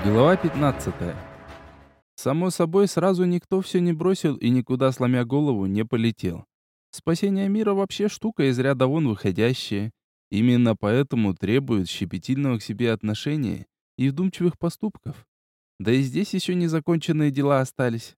Глава 15. Само собой, сразу никто все не бросил и никуда, сломя голову, не полетел. Спасение мира вообще штука из ряда вон выходящая. Именно поэтому требует щепетильного к себе отношения и вдумчивых поступков. Да и здесь еще незаконченные дела остались.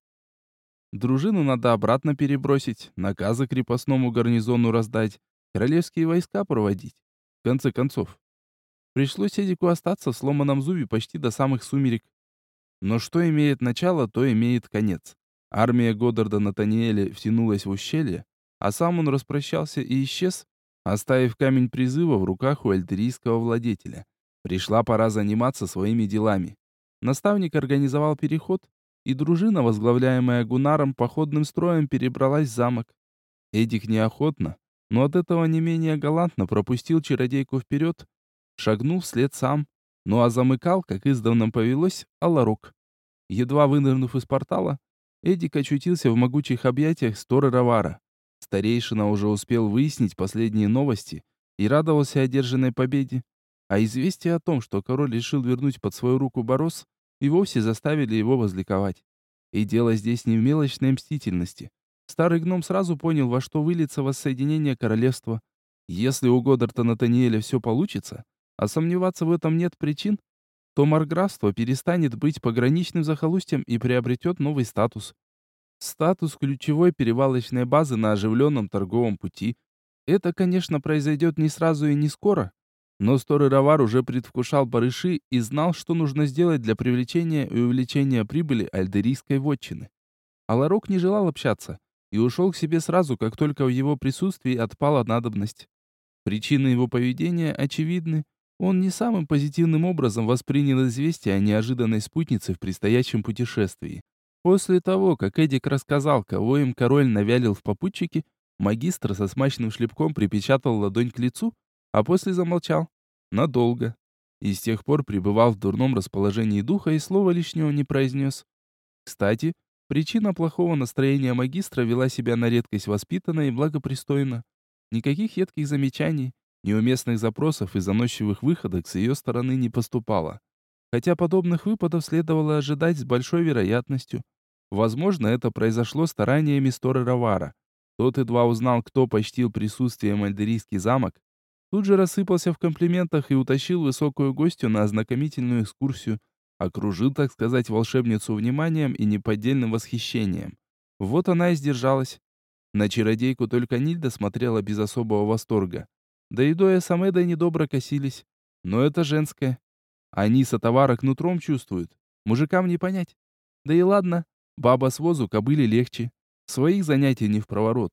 Дружину надо обратно перебросить, наказы крепостному гарнизону раздать, королевские войска проводить. В конце концов, пришлось Эдику остаться в сломанном зубе почти до самых сумерек. Но что имеет начало, то имеет конец. Армия Годдарда Натаниэля втянулась в ущелье, а сам он распрощался и исчез, оставив камень призыва в руках у альтерийского владетеля. Пришла пора заниматься своими делами. Наставник организовал переход, и дружина, возглавляемая Гунаром, походным строем перебралась в замок. Эдик неохотно, но от этого не менее галантно пропустил чародейку вперед, шагнул вслед сам, ну а замыкал, как издавна повелось, Аларок. Едва вынырнув из портала, Эдик очутился в могучих объятиях Сторы Равара. Старейшина уже успел выяснить последние новости и радовался одержанной победе. А известие о том, что король решил вернуть под свою руку Борос, и вовсе заставили его возликовать. И дело здесь не в мелочной мстительности. Старый гном сразу понял, во что выльется воссоединение королевства. Если у Годдарта Натаниэля все получится, а сомневаться в этом нет причин, то марграфство перестанет быть пограничным захолустьем и приобретет новый статус. Статус ключевой перевалочной базы на оживленном торговом пути. Это, конечно, произойдет не сразу и не скоро, но Сторы Равар уже предвкушал барыши и знал, что нужно сделать для привлечения и увеличения прибыли альдерийской вотчины. Аларок не желал общаться и ушел к себе сразу, как только в его присутствии отпала надобность. Причины его поведения очевидны. Он не самым позитивным образом воспринял известие о неожиданной спутнице в предстоящем путешествии. После того, как Эдик рассказал, кого им король навялил в попутчике, магистр со смачным шлепком припечатал ладонь к лицу, а после замолчал. Надолго. И с тех пор пребывал в дурном расположении духа и слова лишнего не произнес. Кстати, причина плохого настроения магистра вела себя на редкость воспитанно и благопристойно. Никаких едких замечаний, неуместных запросов и заносчивых выходок с ее стороны не поступало. Хотя подобных выпадов следовало ожидать с большой вероятностью. Возможно, это произошло стараниями Сторы Равара. Тот едва узнал, кто почтил присутствием Альдерийский замок, тут же рассыпался в комплиментах и утащил высокую гостью на ознакомительную экскурсию, окружил, так сказать, волшебницу вниманием и неподдельным восхищением. Вот она и сдержалась. На чародейку только Нильда смотрела без особого восторга. Да и Доя с Амедой недобро косились. Но это женское. Они сотоварок нутром чувствуют. Мужикам не понять. Да и ладно, баба с возу кобыле легче. Своих занятий не впроворот.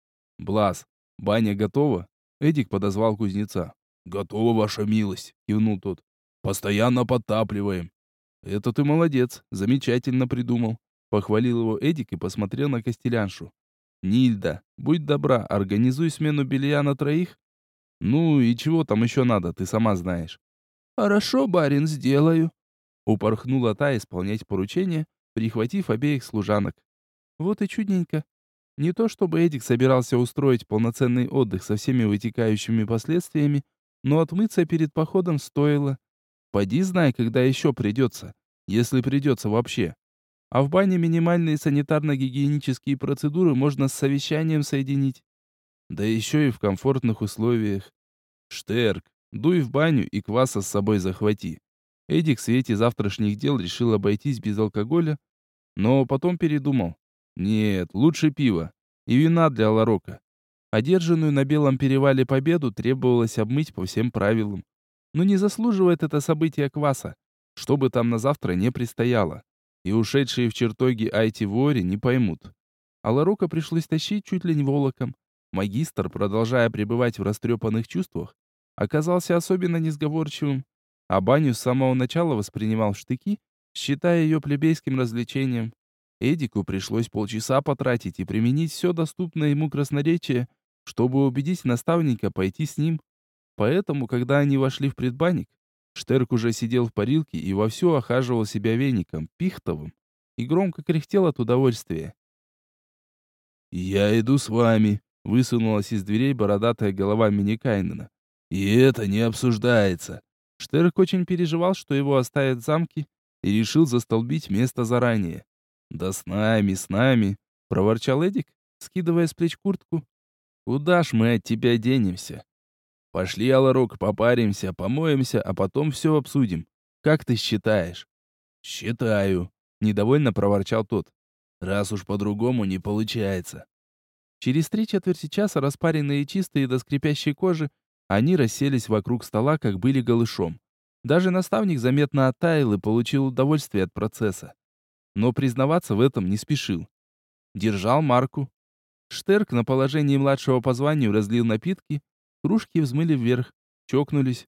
«Блаз, баня готова?» Эдик подозвал кузнеца. «Готова, ваша милость», — Кивнул тот. «Постоянно подтапливаем». «Это ты молодец, замечательно придумал». Похвалил его Эдик и посмотрел на Костеляншу. «Нильда, будь добра, организуй смену белья на троих. Ну и чего там еще надо, ты сама знаешь». «Хорошо, барин, сделаю», — упорхнула та исполнять поручение, прихватив обеих служанок. Вот и чудненько. Не то чтобы Эдик собирался устроить полноценный отдых со всеми вытекающими последствиями, но отмыться перед походом стоило. Поди знай, когда еще придется, если придется вообще. А в бане минимальные санитарно-гигиенические процедуры можно с совещанием соединить. Да еще и в комфортных условиях. Штерк, дуй в баню и кваса с собой захвати. Эдик в свете завтрашних дел решил обойтись без алкоголя, но потом передумал. Нет, лучше пиво и вина для Ларока. Одержанную на Белом перевале победу требовалось обмыть по всем правилам. Но не заслуживает это событие кваса, что бы там на завтра не предстояло. И ушедшие в чертоги Айти-Вори не поймут. А Ларока пришлось тащить чуть ли не волоком. Магистр, продолжая пребывать в растрепанных чувствах, оказался особенно несговорчивым, а баню с самого начала воспринимал в штыки, считая ее плебейским развлечением. Эдику пришлось полчаса потратить и применить все доступное ему красноречие, чтобы убедить наставника пойти с ним. Поэтому, когда они вошли в предбанник, Штерк уже сидел в парилке и вовсю охаживал себя веником, пихтовым, и громко кряхтел от удовольствия. «Я иду с вами», — Высунулась из дверей бородатая голова Миникайнена. — «и это не обсуждается». Штерк очень переживал, что его оставят в замке, и решил застолбить место заранее. «Да с нами», — проворчал Эдик, скидывая с плеч куртку. «Куда ж мы от тебя денемся? Пошли, Аларок, попаримся, помоемся, а потом все обсудим. Как ты считаешь?» «Считаю», — недовольно проворчал тот. «раз уж по-другому не получается». Через 3/4 часа, распаренные и чистые до скрипящей кожи, они расселись вокруг стола, как были голышом. Даже наставник заметно оттаял и получил удовольствие от процесса. Но признаваться в этом не спешил. Держал марку. Штерк на положении младшего по званию разлил напитки, кружки взмыли вверх, чокнулись.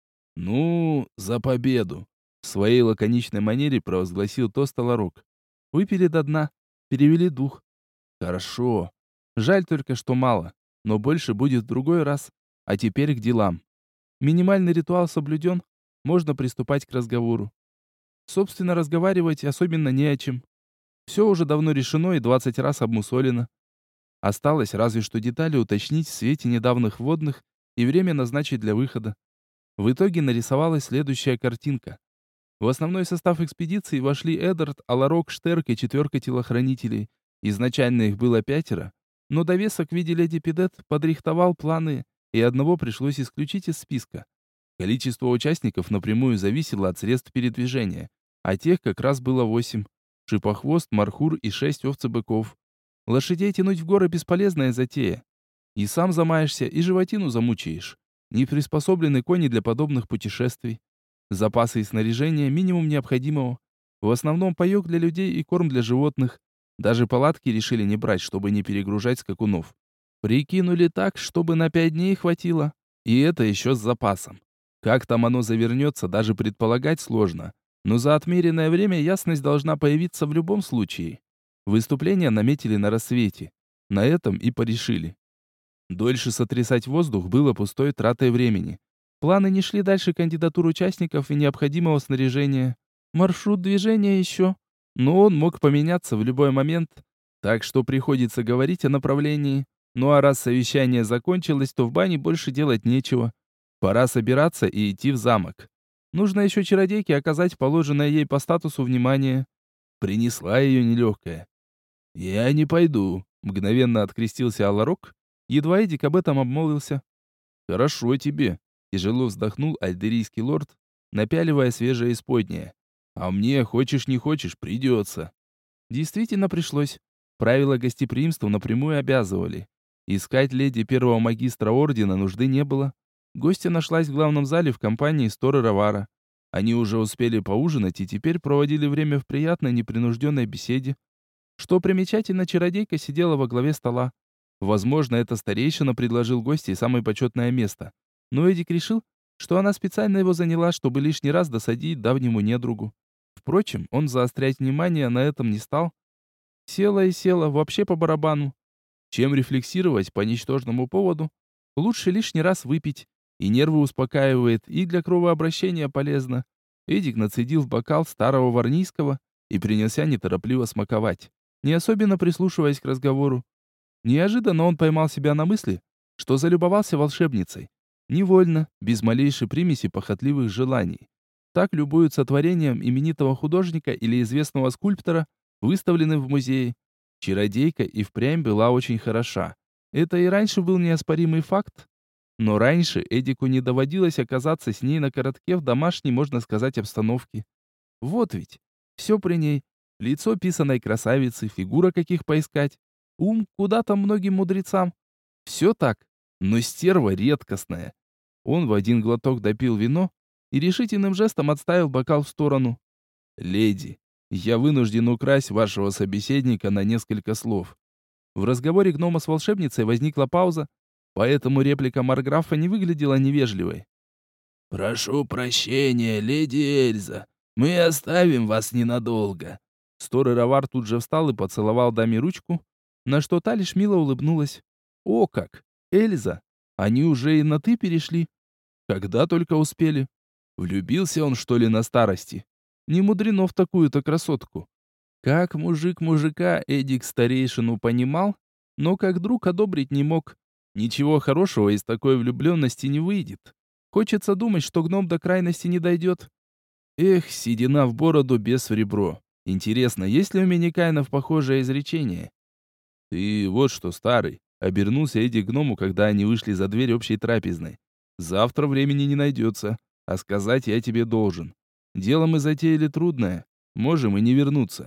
«Ну, за победу!» В своей лаконичной манере провозгласил тост Аларок. Выпили до дна, перевели дух. Хорошо. Жаль только, что мало, но больше будет в другой раз. А теперь к делам. Минимальный ритуал соблюден, можно приступать к разговору. Собственно, разговаривать особенно не о чем. Все уже давно решено и 20 раз обмусолено. Осталось разве что детали уточнить в свете недавних вводных и время назначить для выхода. В итоге нарисовалась следующая картинка. В основной состав экспедиции вошли Эдард, Аларок, Штерк и 4 телохранителей. Изначально их было 5, но довесок в виде леди Пидет подрихтовал планы, и одного пришлось исключить из списка. Количество участников напрямую зависело от средств передвижения, а тех как раз было 8. Шипохвост, Мархур и 6 овцебыков. Лошадей тянуть в горы бесполезная затея. И сам замаешься, и животину замучаешь. Не приспособлены кони для подобных путешествий. Запасы и снаряжение минимум необходимого. В основном паёк для людей и корм для животных. Даже палатки решили не брать, чтобы не перегружать скакунов. Прикинули так, чтобы на 5 дней хватило. И это еще с запасом. Как там оно завернется, даже предполагать сложно. Но за отмеренное время ясность должна появиться в любом случае. Выступление наметили на рассвете. На этом и порешили. Дольше сотрясать воздух было пустой тратой времени. Планы не шли дальше кандидатур участников и необходимого снаряжения. Маршрут движения еще. Но он мог поменяться в любой момент. Так что приходится говорить о направлении. Ну а раз совещание закончилось, то в бане больше делать нечего. Пора собираться и идти в замок. Нужно еще чародейке оказать положенное ей по статусу внимание. Принесла ее нелегкая. «Я не пойду», — мгновенно открестился Аларок. Едва Эдик об этом обмолвился. «Хорошо тебе», — тяжело вздохнул альдерийский лорд, напяливая свежее исподнее. «А мне, хочешь не хочешь, придется». Действительно пришлось. Правила гостеприимства напрямую обязывали. Искать леди первого магистра ордена нужды не было. Гостья нашлась в главном зале в компании Сторы Равара. Они уже успели поужинать и теперь проводили время в приятной непринужденной беседе. Что примечательно, чародейка сидела во главе стола. Возможно, это старейшина предложил гостье самое почетное место. Но Эдик решил, что она специально его заняла, чтобы лишний раз досадить давнему недругу. Впрочем, он заострять внимание на этом не стал. Села и села, вообще по барабану. Чем рефлексировать по ничтожному поводу? Лучше лишний раз выпить. И нервы успокаивает, и для кровообращения полезно. Эдик нацедил в бокал старого варнийского и принялся неторопливо смаковать, не особенно прислушиваясь к разговору. Неожиданно он поймал себя на мысли, что залюбовался волшебницей. Невольно, без малейшей примеси похотливых желаний. Так любуются творением именитого художника или известного скульптора, выставленным в музее. Чародейка и впрямь была очень хороша. Это и раньше был неоспоримый факт. Но раньше Эдику не доводилось оказаться с ней на коротке в домашней, можно сказать, обстановке. Вот ведь, все при ней. Лицо писаной красавицы, фигура каких поискать. Ум куда там многим мудрецам. Все так, но стерва редкостная. Он в один глоток допил вино и решительным жестом отставил бокал в сторону. «Леди, я вынужден украсть вашего собеседника на несколько слов». В разговоре гнома с волшебницей возникла пауза, поэтому реплика Марграфа не выглядела невежливой. «Прошу прощения, леди Эльза, мы оставим вас ненадолго». Сторы Равар тут же встал и поцеловал даме ручку, на что та лишь мило улыбнулась. «О как! Эльза! Они уже и на «ты» перешли. Когда только успели. Влюбился он, что ли, на старости? Не мудрено в такую-то красотку». Как мужик мужика Эдик старейшину понимал, но как друг одобрить не мог. Ничего хорошего из такой влюбленности не выйдет. Хочется думать, что гном до крайности не дойдет. Эх, седина в бороду, без в ребро. Интересно, есть ли у Миникайнов похожее изречение? Ты вот что, старый, обернулся Эдди к гному, когда они вышли за дверь общей трапезной. Завтра времени не найдется, а сказать я тебе должен. Дело мы затеяли трудное, можем и не вернуться.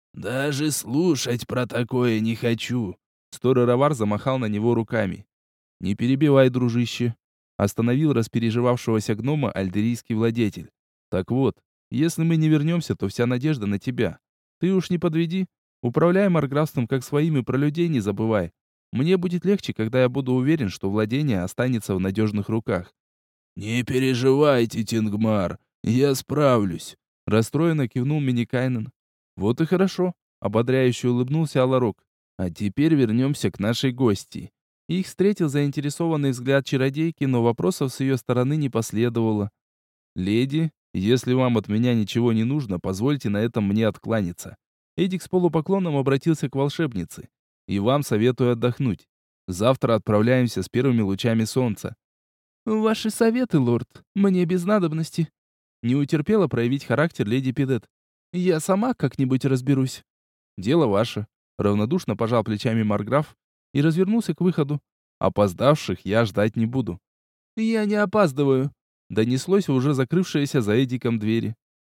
Даже слушать про такое не хочу. Стороровар замахал на него руками. Не перебивай, дружище. Остановил распереживавшегося гнома альдерийский владетель. Так вот, если мы не вернемся, то вся надежда на тебя. Ты уж не подведи. Управляй марграфством как своим и про людей не забывай. Мне будет легче, когда я буду уверен, что владение останется в надежных руках. «Не переживайте, Тингмар, я справлюсь», — расстроенно кивнул Миникайнен. «Вот и хорошо», — ободряюще улыбнулся Аларок. «А теперь вернемся к нашей гости». Их встретил заинтересованный взгляд чародейки, но вопросов с ее стороны не последовало. «Леди, если вам от меня ничего не нужно, позвольте на этом мне откланяться». Эдик с полупоклоном обратился к волшебнице. «И вам советую отдохнуть. Завтра отправляемся с первыми лучами солнца». «Ваши советы, лорд, мне без надобности». Не утерпела проявить характер леди Пидет. «Я сама как-нибудь разберусь». «Дело ваше», — равнодушно пожал плечами Марграф и развернулся к выходу. «Опоздавших я ждать не буду». «Я не опаздываю», — донеслось в уже закрывшееся за Эдиком двери.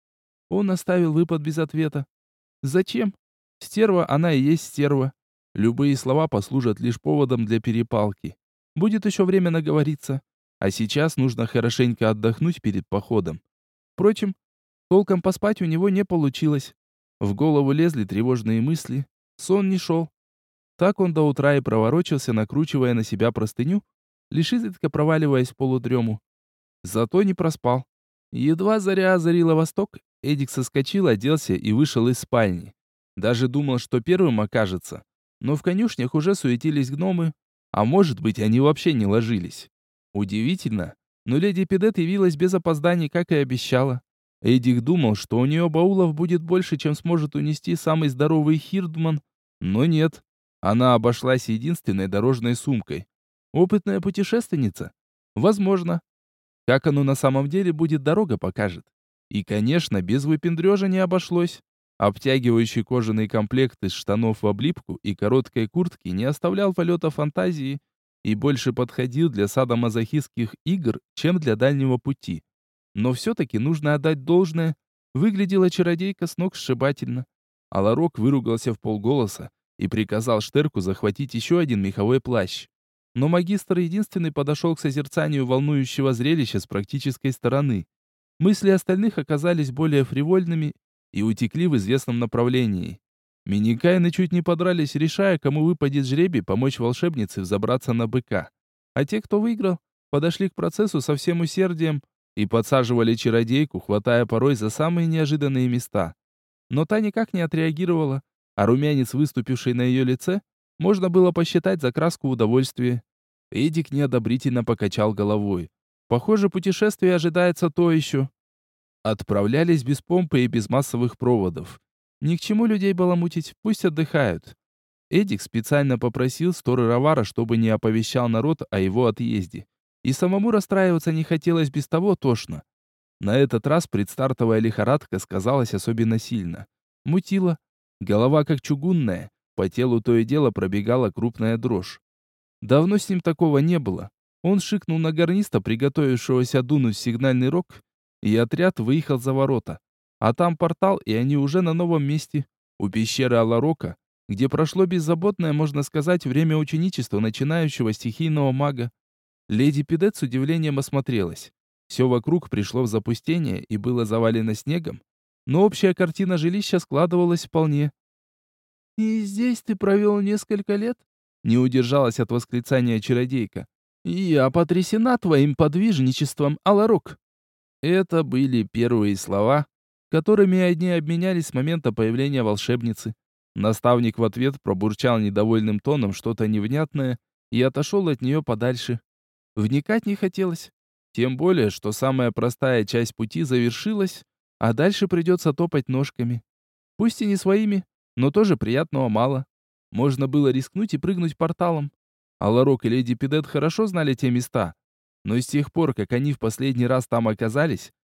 Он оставил выпад без ответа. «Зачем? Стерва она и есть стерва. Любые слова послужат лишь поводом для перепалки. Будет еще время наговориться. А сейчас нужно хорошенько отдохнуть перед походом». Впрочем, толком поспать у него не получилось. В голову лезли тревожные мысли. Сон не шел. Так он до утра и проворочился, накручивая на себя простыню, лишь изредка проваливаясь в полудрему. Зато не проспал. Едва заря озарила восток, Эдик соскочил, оделся и вышел из спальни. Даже думал, что первым окажется. Но в конюшнях уже суетились гномы, а может быть, они вообще не ложились. Удивительно, но леди Пидет явилась без опозданий, как и обещала. Эдик думал, что у нее баулов будет больше, чем сможет унести самый здоровый Хирдман, но нет. Она обошлась единственной дорожной сумкой. Опытная путешественница? Возможно. Как оно на самом деле будет, дорога покажет. И, конечно, без выпендрежа не обошлось. Обтягивающий кожаный комплект из штанов в облипку и короткой куртки не оставлял полета фантазии и больше подходил для садомазохистских игр, чем для дальнего пути. Но все-таки нужно отдать должное. Выглядела чародейка с ног сшибательно. Аларок выругался в полголоса и приказал Штерку захватить еще один меховой плащ. Но магистр единственный подошел к созерцанию волнующего зрелища с практической стороны. Мысли остальных оказались более фривольными и утекли в известном направлении. Миникайны чуть не подрались, решая, кому выпадет жребий помочь волшебнице взобраться на быка. А те, кто выиграл, подошли к процессу со всем усердием и подсаживали чародейку, хватая порой за самые неожиданные места. Но та никак не отреагировала, а румянец, выступивший на ее лице, можно было посчитать за краску удовольствия. Эдик неодобрительно покачал головой. Похоже, путешествие ожидается то еще. Отправлялись без помпы и без массовых проводов. Ни к чему людей баламутить, пусть отдыхают. Эдик специально попросил Сторы-Равара, чтобы не оповещал народ о его отъезде. И самому расстраиваться не хотелось, без того тошно. На этот раз предстартовая лихорадка сказалась особенно сильно. Мутила. Голова как чугунная. По телу то и дело пробегала крупная дрожь. Давно с ним такого не было. Он шикнул на гарниста, приготовившегося дунуть сигнальный рог, и отряд выехал за ворота. А там портал, и они уже на новом месте, у пещеры Аларока, где прошло беззаботное, можно сказать, время ученичества начинающего стихийного мага. Леди Пидет с удивлением осмотрелась. Все вокруг пришло в запустение и было завалено снегом, но общая картина жилища складывалась вполне. «И здесь ты провел несколько лет?» Не удержалась от восклицания чародейка. «Я потрясена твоим подвижничеством, Аларок!» Это были первые слова, которыми они обменялись с момента появления волшебницы. Наставник в ответ пробурчал недовольным тоном что-то невнятное и отошел от нее подальше. Вникать не хотелось. Тем более, что самая простая часть пути завершилась, а дальше придется топать ножками. Пусть и не своими, но тоже приятного мало. Можно было рискнуть и прыгнуть порталом. Аларок и леди Пидет хорошо знали те места. Но с тех пор, как они в последний раз там оказались,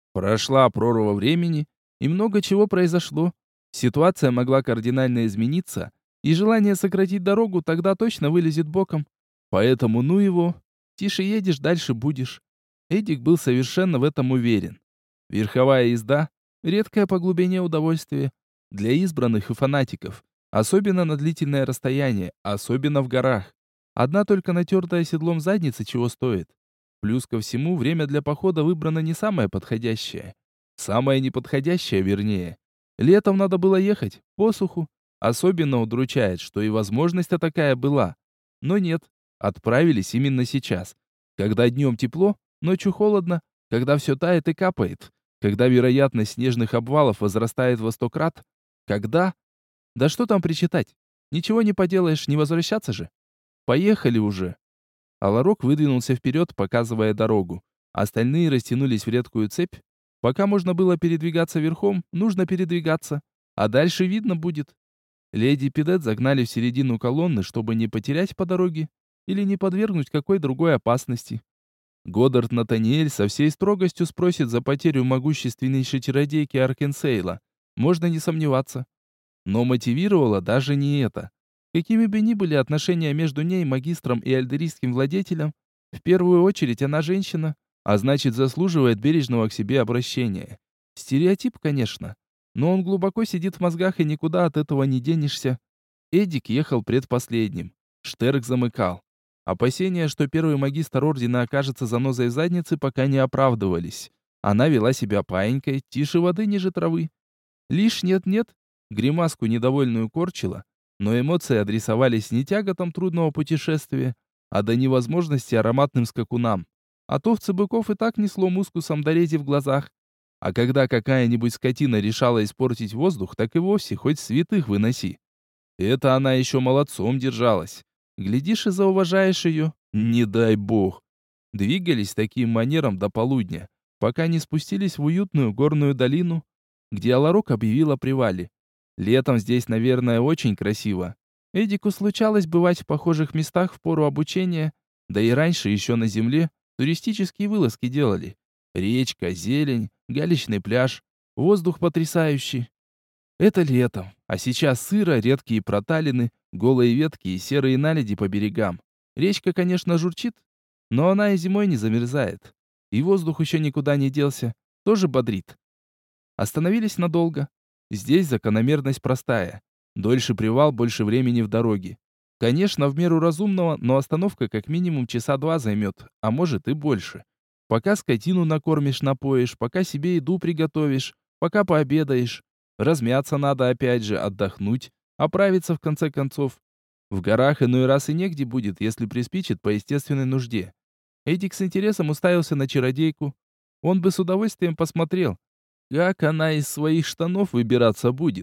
Прошла прорва времени, и много чего произошло. Ситуация могла кардинально измениться, и желание сократить дорогу тогда точно вылезет боком. Поэтому ну его, тише едешь, дальше будешь. Эдик был совершенно в этом уверен. Верховая езда — редкое по глубине удовольствие для избранных и фанатиков, особенно на длительное расстояние, особенно в горах. Одна только натертая седлом задница чего стоит. Плюс ко всему, время для похода выбрано не самое подходящее. Самое неподходящее, вернее. Летом надо было ехать, посуху. Особенно удручает, что и возможность-то такая была. Но нет, отправились именно сейчас. Когда днем тепло, ночью холодно, когда все тает и капает, когда вероятность снежных обвалов возрастает во 100 крат, когда... Да что там причитать? Ничего не поделаешь, не возвращаться же. Поехали уже. Аларок выдвинулся вперед, показывая дорогу. Остальные растянулись в редкую цепь. Пока можно было передвигаться верхом, нужно передвигаться. А дальше видно будет. Леди и Пидет загнали в середину колонны, чтобы не потерять по дороге или не подвергнуть какой другой опасности. Годдард Натаниэль со всей строгостью спросит за потерю могущественнейшей чародейки Аркенсейла. Можно не сомневаться. Но мотивировало даже не это. Какими бы ни были отношения между ней, магистром и альдерийским владетелем, в первую очередь она женщина, а значит заслуживает бережного к себе обращения. Стереотип, конечно, но он глубоко сидит в мозгах и никуда от этого не денешься. Эдик ехал предпоследним. Штерк замыкал. Опасения, что первый магистр ордена окажется занозой в заднице, пока не оправдывались. Она вела себя паинькой, тише воды ниже травы. Лишь нет-нет, гримаску недовольную корчила, но эмоции адресовались не тяготам трудного путешествия, а до невозможности ароматным скакунам. От овцы быков и так несло мускусом до рези в глазах. А когда какая-нибудь скотина решала испортить воздух, так и вовсе хоть святых выноси. Это она еще молодцом держалась. Глядишь и зауважаешь ее, не дай бог. Двигались таким манером до полудня, пока не спустились в уютную горную долину, где Аларок объявил о привале. Летом здесь, наверное, очень красиво. Эдику случалось бывать в похожих местах в пору обучения, да и раньше еще на земле туристические вылазки делали. Речка, зелень, галечный пляж, воздух потрясающий. Это летом, а сейчас сыро, редкие проталины, голые ветки и серые наледи по берегам. Речка, конечно, журчит, но она и зимой не замерзает. И воздух еще никуда не делся, тоже бодрит. Остановились надолго. Здесь закономерность простая. Дольше привал, больше времени в дороге. Конечно, в меру разумного, но остановка как минимум часа 2 займет, а может и больше. Пока скотину накормишь, напоишь, пока себе еду приготовишь, пока пообедаешь. Размяться надо опять же, отдохнуть, оправиться в конце концов. В горах иной раз и негде будет, если приспичит по естественной нужде. Эдик с интересом уставился на чародейку. Он бы с удовольствием посмотрел, как она из своих штанов выбираться будет.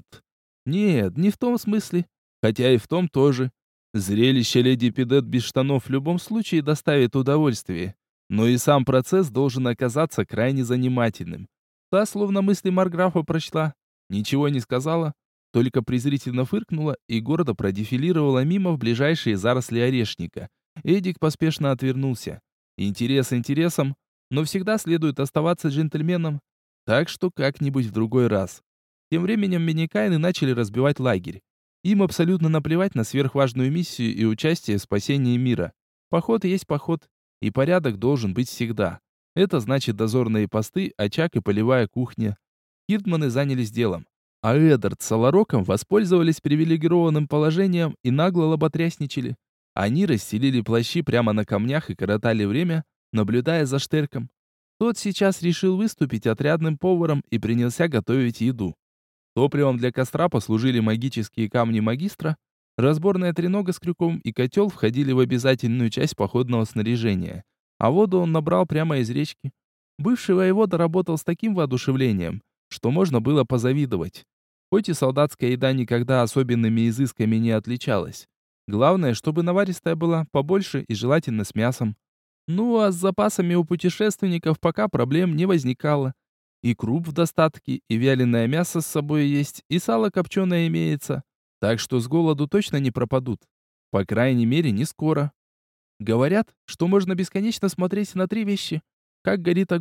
Нет, не в том смысле, хотя и в том тоже. Зрелище леди Пидет без штанов в любом случае доставит удовольствие, но и сам процесс должен оказаться крайне занимательным. Та словно мысли Марграфа прочла, ничего не сказала, только презрительно фыркнула и гордо продефилировала мимо в ближайшие заросли орешника. Эдик поспешно отвернулся. Интерес интересом, но всегда следует оставаться джентльменом, так что как-нибудь в другой раз. Тем временем миникайны начали разбивать лагерь. Им абсолютно наплевать на сверхважную миссию и участие в спасении мира. Поход есть поход, и порядок должен быть всегда. Это значит дозорные посты, очаг и полевая кухня. Хирдманы занялись делом. А Эдард с Алароком воспользовались привилегированным положением и нагло лоботрясничали. Они расстелили плащи прямо на камнях и коротали время, наблюдая за Штерком. Тот сейчас решил выступить отрядным поваром и принялся готовить еду. Топливом для костра послужили магические камни магистра, разборная тренога с крюком и котел входили в обязательную часть походного снаряжения. А воду он набрал прямо из речки. Бывший воевода работал с таким воодушевлением, что можно было позавидовать. Хоть и солдатская еда никогда особенными изысками не отличалась. Главное, чтобы наваристая была побольше и желательно с мясом. Ну а с запасами у путешественников пока проблем не возникало. И круп в достатке, и вяленое мясо с собой есть, и сало копченое имеется. Так что с голоду точно не пропадут. По крайней мере, не скоро. Говорят, что можно бесконечно смотреть на три вещи. Как горит огонь,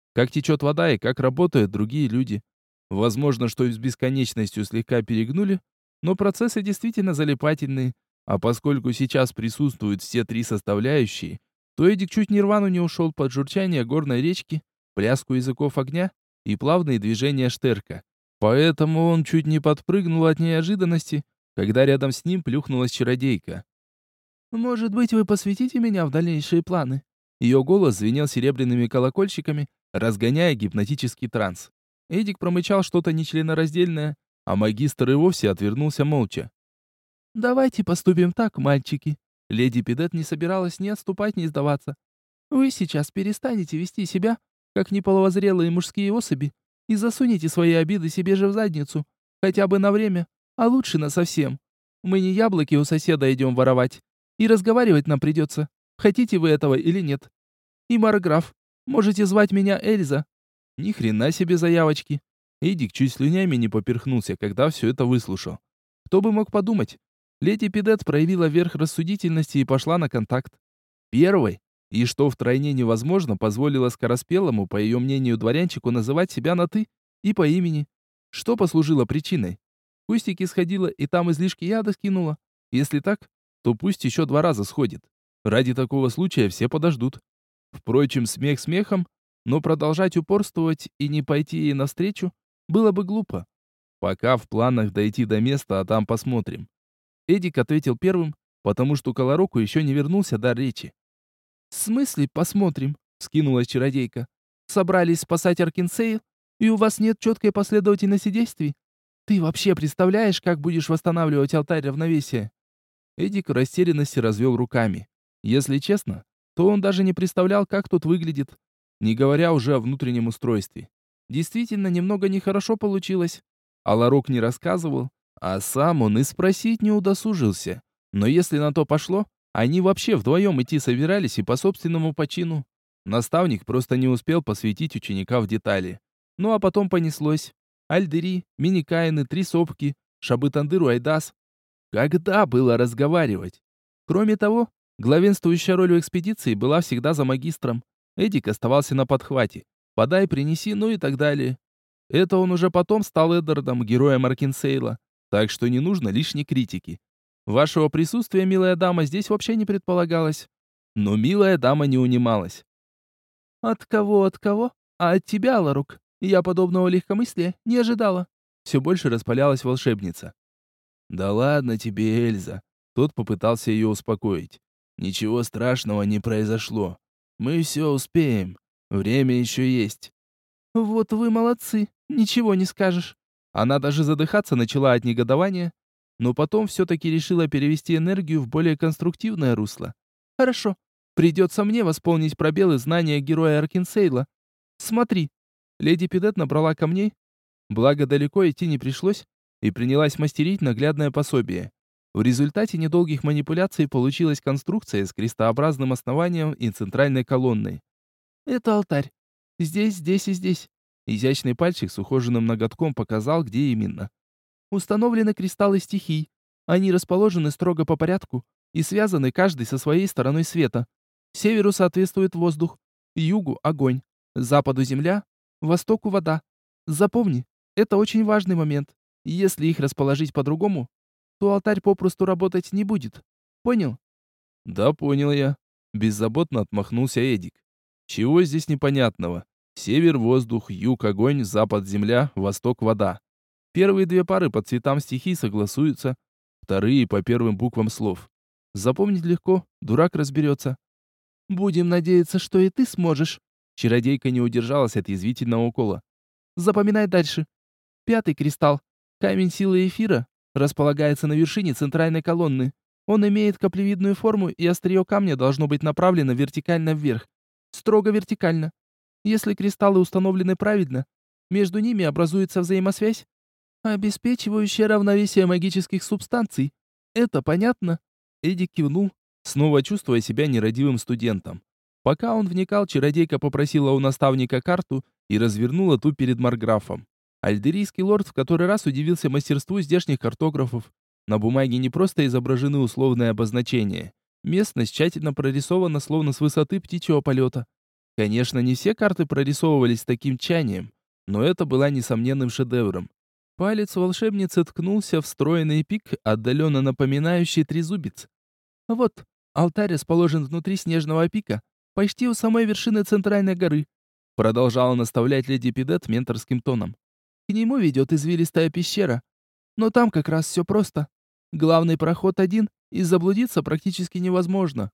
как течет вода и как работают другие люди. Возможно, что и с бесконечностью слегка перегнули, но процессы действительно залипательные. А поскольку сейчас присутствуют все три составляющие, то Эдик чуть нирвану не ушел под журчание горной речки, пляску языков огня и плавные движения Штерка. Поэтому он чуть не подпрыгнул от неожиданности, когда рядом с ним плюхнулась чародейка. «Может быть, вы посвятите меня в дальнейшие планы?» Ее голос звенел серебряными колокольчиками, разгоняя гипнотический транс. Эдик промычал что-то нечленораздельное, а магистр и вовсе отвернулся молча. «Давайте поступим так, мальчики». Леди Пидет не собиралась ни отступать, ни сдаваться. «Вы сейчас перестанете вести себя, как неполовозрелые мужские особи, и засунете свои обиды себе же в задницу, хотя бы на время, а лучше насовсем. Мы не яблоки у соседа идем воровать, и разговаривать нам придется, хотите вы этого или нет. И Марграф, можете звать меня Эльза». Ни хрена себе заявочки. Эдик чуть слюнями не поперхнулся, когда все это выслушал. Кто бы мог подумать? Леди Пидет проявила верх рассудительности и пошла на контакт. Первой, и что втройне невозможно, позволила скороспелому, по ее мнению, дворянчику называть себя на «ты» и по имени. Что послужило причиной? Кустики сходила и там излишки яда скинула. Если так, то пусть еще 2 раза сходит. Ради такого случая все подождут. Впрочем, смех смехом, но продолжать упорствовать и не пойти ей навстречу было бы глупо. Пока в планах дойти до места, а там посмотрим. Эдик ответил первым, потому что к Алароку еще не вернулся дар речи. «В смысле посмотрим?» — скинулась чародейка. «Собрались спасать Аркинсейл, и у вас нет четкой последовательности действий? Ты вообще представляешь, как будешь восстанавливать алтарь равновесия?» Эдик в растерянности развел руками. Если честно, то он даже не представлял, как тут выглядит, не говоря уже о внутреннем устройстве. Действительно, немного нехорошо получилось. Аларок не рассказывал, а сам он и спросить не удосужился. Но если на то пошло, они вообще вдвоем идти собирались и по собственному почину. Наставник просто не успел посвятить ученика в детали. Ну а потом понеслось. Альдери, Миникаины, Три Сопки, Шабытандыру Айдас. Когда было разговаривать? Кроме того, главенствующая роль в экспедиции была всегда за магистром. Эдик оставался на подхвате. Подай, принеси, ну и так далее. Это он уже потом стал Эддардом, героем Аркинсейла. Так что не нужно лишней критики. Вашего присутствия, милая дама, здесь вообще не предполагалось. Но милая дама не унималась. «От кого, от кого? А от тебя, Ларук. Я подобного легкомыслия не ожидала». Все больше распалялась волшебница. «Да ладно тебе, Эльза». Тот попытался ее успокоить. «Ничего страшного не произошло. Мы все успеем. Время еще есть». «Вот вы молодцы, ничего не скажешь». Она даже задыхаться начала от негодования, но потом все-таки решила перевести энергию в более конструктивное русло. «Хорошо, придется мне восполнить пробелы знания героя Аркинсейла. Смотри». Леди Пидет набрала камней, благо далеко идти не пришлось, и принялась мастерить наглядное пособие. В результате недолгих манипуляций получилась конструкция с крестообразным основанием и центральной колонной. «Это алтарь. Здесь, здесь и здесь». Изящный пальчик с ухоженным ноготком показал, где именно. «Установлены кристаллы стихий. Они расположены строго по порядку и связаны каждый со своей стороной света. Северу соответствует воздух, югу — огонь, западу — земля, востоку — вода. Запомни, это очень важный момент. Если их расположить по-другому, то алтарь попросту работать не будет. Понял?» «Да, понял я». Беззаботно отмахнулся Эдик. «Чего здесь непонятного? Север — воздух, юг — огонь, запад — земля, восток — вода. Первые 2 пары по цветам стихий согласуются, вторые — по первым буквам слов. Запомнить легко, дурак разберется». «Будем надеяться, что и ты сможешь». Чародейка не удержалась от язвительного укола. «Запоминай дальше. 5-й кристалл. Камень силы эфира располагается на вершине центральной колонны. Он имеет каплевидную форму, и острие камня должно быть направлено вертикально вверх. Строго вертикально. Если кристаллы установлены правильно, между ними образуется взаимосвязь, обеспечивающая равновесие магических субстанций. Это понятно?» Эдик кивнул, снова чувствуя себя нерадивым студентом. Пока он вникал, чародейка попросила у наставника карту и развернула ту перед Марграфом. Альдерийский лорд в который раз удивился мастерству здешних картографов. На бумаге не просто изображены условные обозначения. Местность тщательно прорисована, словно с высоты птичьего полета. Конечно, не все карты прорисовывались с таким тщанием, но это была несомненным шедевром. Палец волшебницы ткнулся в встроенный пик, отдаленно напоминающий трезубец. Вот, алтарь расположен внутри снежного пика, почти у самой вершины центральной горы, продолжала наставлять леди Пидет менторским тоном. К нему ведет извилистая пещера, но там как раз все просто. Главный проход один, и заблудиться практически невозможно.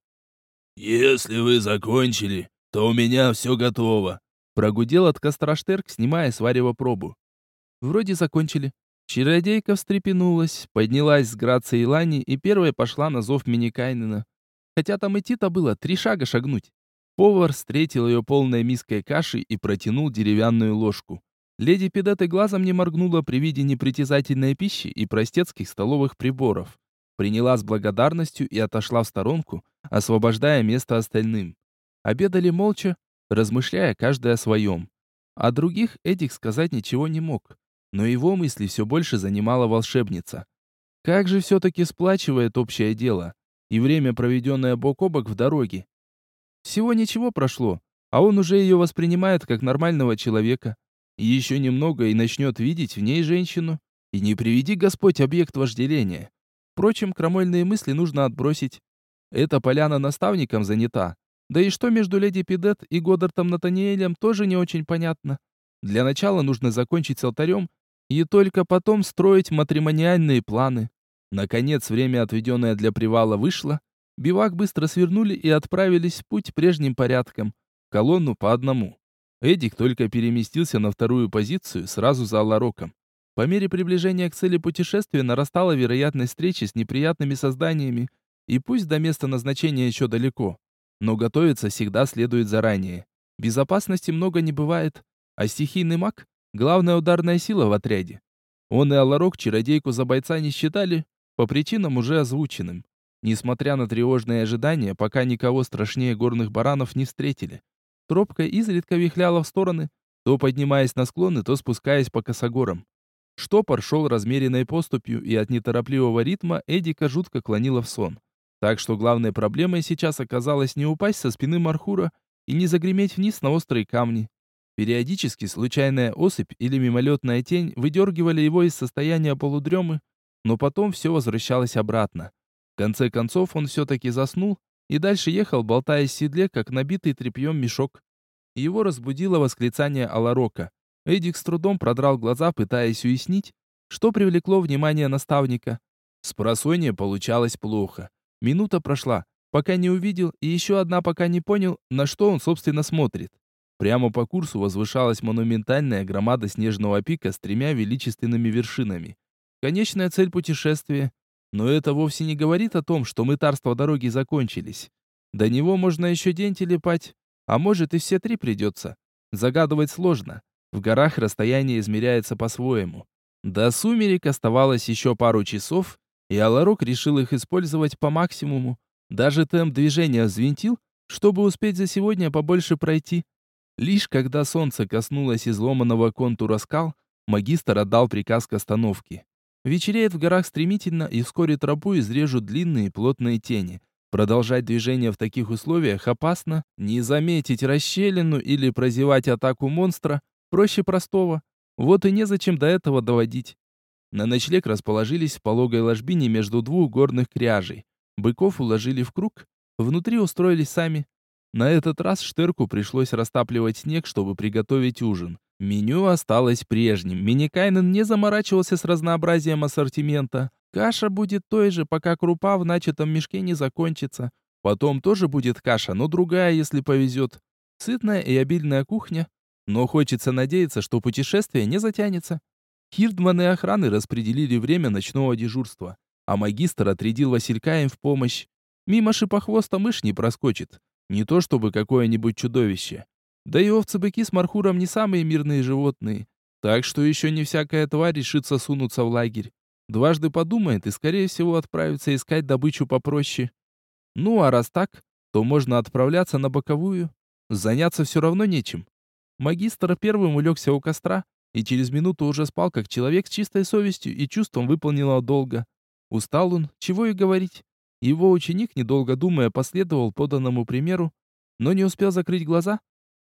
«Если вы закончили, то у меня все готово», Прогудел от костра Штерк, снимая с варева пробу. Вроде закончили. Чародейка встрепенулась, поднялась с грацией Лани и первой пошла на зов Миникайнена. Хотя там идти-то было 3 шага шагнуть. Повар встретил ее полной миской каши и протянул деревянную ложку. Леди Пидет и глазом не моргнула при виде непритязательной пищи и простецких столовых приборов. Приняла с благодарностью и отошла в сторонку, освобождая место остальным. Обедали молча, размышляя каждый о своем. О других Эдик сказать ничего не мог, но его мысли все больше занимала волшебница. Как же все-таки сплачивает общее дело и время, проведенное бок о бок в дороге. Всего ничего прошло, а он уже ее воспринимает как нормального человека. И еще немного и начнет видеть в ней женщину. И не приведи Господь объект вожделения. Впрочем, крамольные мысли нужно отбросить. Эта поляна наставником занята. Да и что между леди Пидет и Годдартом Натаниэлем тоже не очень понятно. Для начала нужно закончить с алтарем и только потом строить матримониальные планы. Наконец, время, отведенное для привала, вышло. Бивак быстро свернули и отправились в путь прежним порядком. Колонну по одному. Эдик только переместился на вторую позицию сразу за Алароком. По мере приближения к цели путешествия нарастала вероятность встречи с неприятными созданиями, и пусть до места назначения еще далеко, но готовиться всегда следует заранее. Безопасности много не бывает, а стихийный маг — главная ударная сила в отряде. Он и Аларок чародейку за бойца не считали, по причинам уже озвученным. Несмотря на тревожные ожидания, пока никого страшнее горных баранов не встретили. Тропка изредка вихляла в стороны, то поднимаясь на склоны, то спускаясь по косогорам. Штопор шел размеренной поступью, и от неторопливого ритма Эдика жутко клонило в сон. Так что главной проблемой сейчас оказалось не упасть со спины Мархура и не загреметь вниз на острые камни. Периодически случайная осыпь или мимолетная тень выдергивали его из состояния полудремы, но потом все возвращалось обратно. В конце концов он все-таки заснул и дальше ехал, болтаясь в седле, как набитый тряпьем мешок. Его разбудило восклицание Аларока. Эдик с трудом продрал глаза, пытаясь уяснить, что привлекло внимание наставника. Спросонья получалось плохо. Минута прошла, пока не увидел, и еще одна, пока не понял, на что он, собственно, смотрит. Прямо по курсу возвышалась монументальная громада снежного пика с 3 величественными вершинами. Конечная цель путешествия. Но это вовсе не говорит о том, что мытарства дороги закончились. До него можно еще день телепать, а может и все 3 придется. Загадывать сложно. В горах расстояние измеряется по-своему. До сумерек оставалось еще пару часов, и Аларок решил их использовать по максимуму. Даже темп движения взвинтил, чтобы успеть за сегодня побольше пройти. Лишь когда солнце коснулось изломанного контура скал, магистр отдал приказ к остановке. Вечереет в горах стремительно, и вскоре тропу изрежут длинные плотные тени. Продолжать движение в таких условиях опасно. Не заметить расщелину или прозевать атаку монстра проще простого. Вот и незачем до этого доводить. На ночлег расположились в пологой ложбине между 2 горных кряжей. Быков уложили в круг, внутри устроились сами. На этот раз Штерку пришлось растапливать снег, чтобы приготовить ужин. Меню осталось прежним. Миникайнен не заморачивался с разнообразием ассортимента. Каша будет той же, пока крупа в начатом мешке не закончится. Потом тоже будет каша, но другая, если повезет. Сытная и обильная кухня. Но хочется надеяться, что путешествие не затянется. Хирдман и охраны распределили время ночного дежурства, а магистр отрядил Василька им в помощь. Мимо шипохвоста мышь не проскочит. Не то чтобы какое-нибудь чудовище. Да и овцы-быки с Мархуром не самые мирные животные. Так что еще не всякая тварь решится сунуться в лагерь. Дважды подумает и, скорее всего, отправится искать добычу попроще. Ну, а раз так, то можно отправляться на боковую. Заняться все равно нечем. Магистр первым улегся у костра и через минуту уже спал, как человек с чистой совестью и чувством выполненного долга. Устал он, чего и говорить. Его ученик, недолго думая, последовал поданному примеру, но не успел закрыть глаза,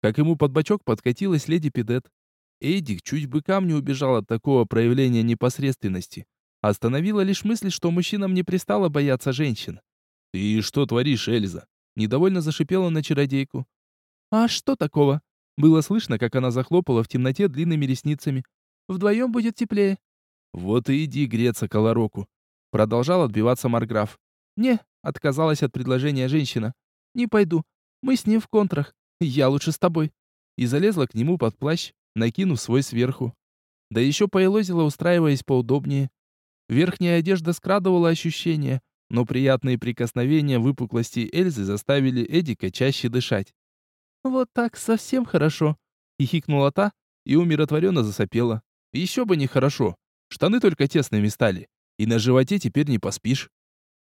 как ему под бочок подкатилась леди Пидет. Эдик чуть быкам не убежал от такого проявления непосредственности. Остановила лишь мысль, что мужчинам не пристало бояться женщин. «Ты что творишь, Эльза?» Недовольно зашипела на чародейку. «А что такого?» Было слышно, как она захлопала в темноте длинными ресницами. «Вдвоем будет теплее». «Вот и иди греться к Алароку», — продолжал отбиваться Марграф. «Не», — отказалась от предложения женщина. «Не пойду. Мы с ним в контрах. Я лучше с тобой». И залезла к нему под плащ, накинув свой сверху. Да еще поелозила, устраиваясь поудобнее. Верхняя одежда скрадывала ощущения, но приятные прикосновения выпуклостей Эльзы заставили Эдика чаще дышать. «Вот так совсем хорошо», — хихикнула та и умиротворенно засопела. «Еще бы не хорошо. Штаны только тесными стали, и на животе теперь не поспишь».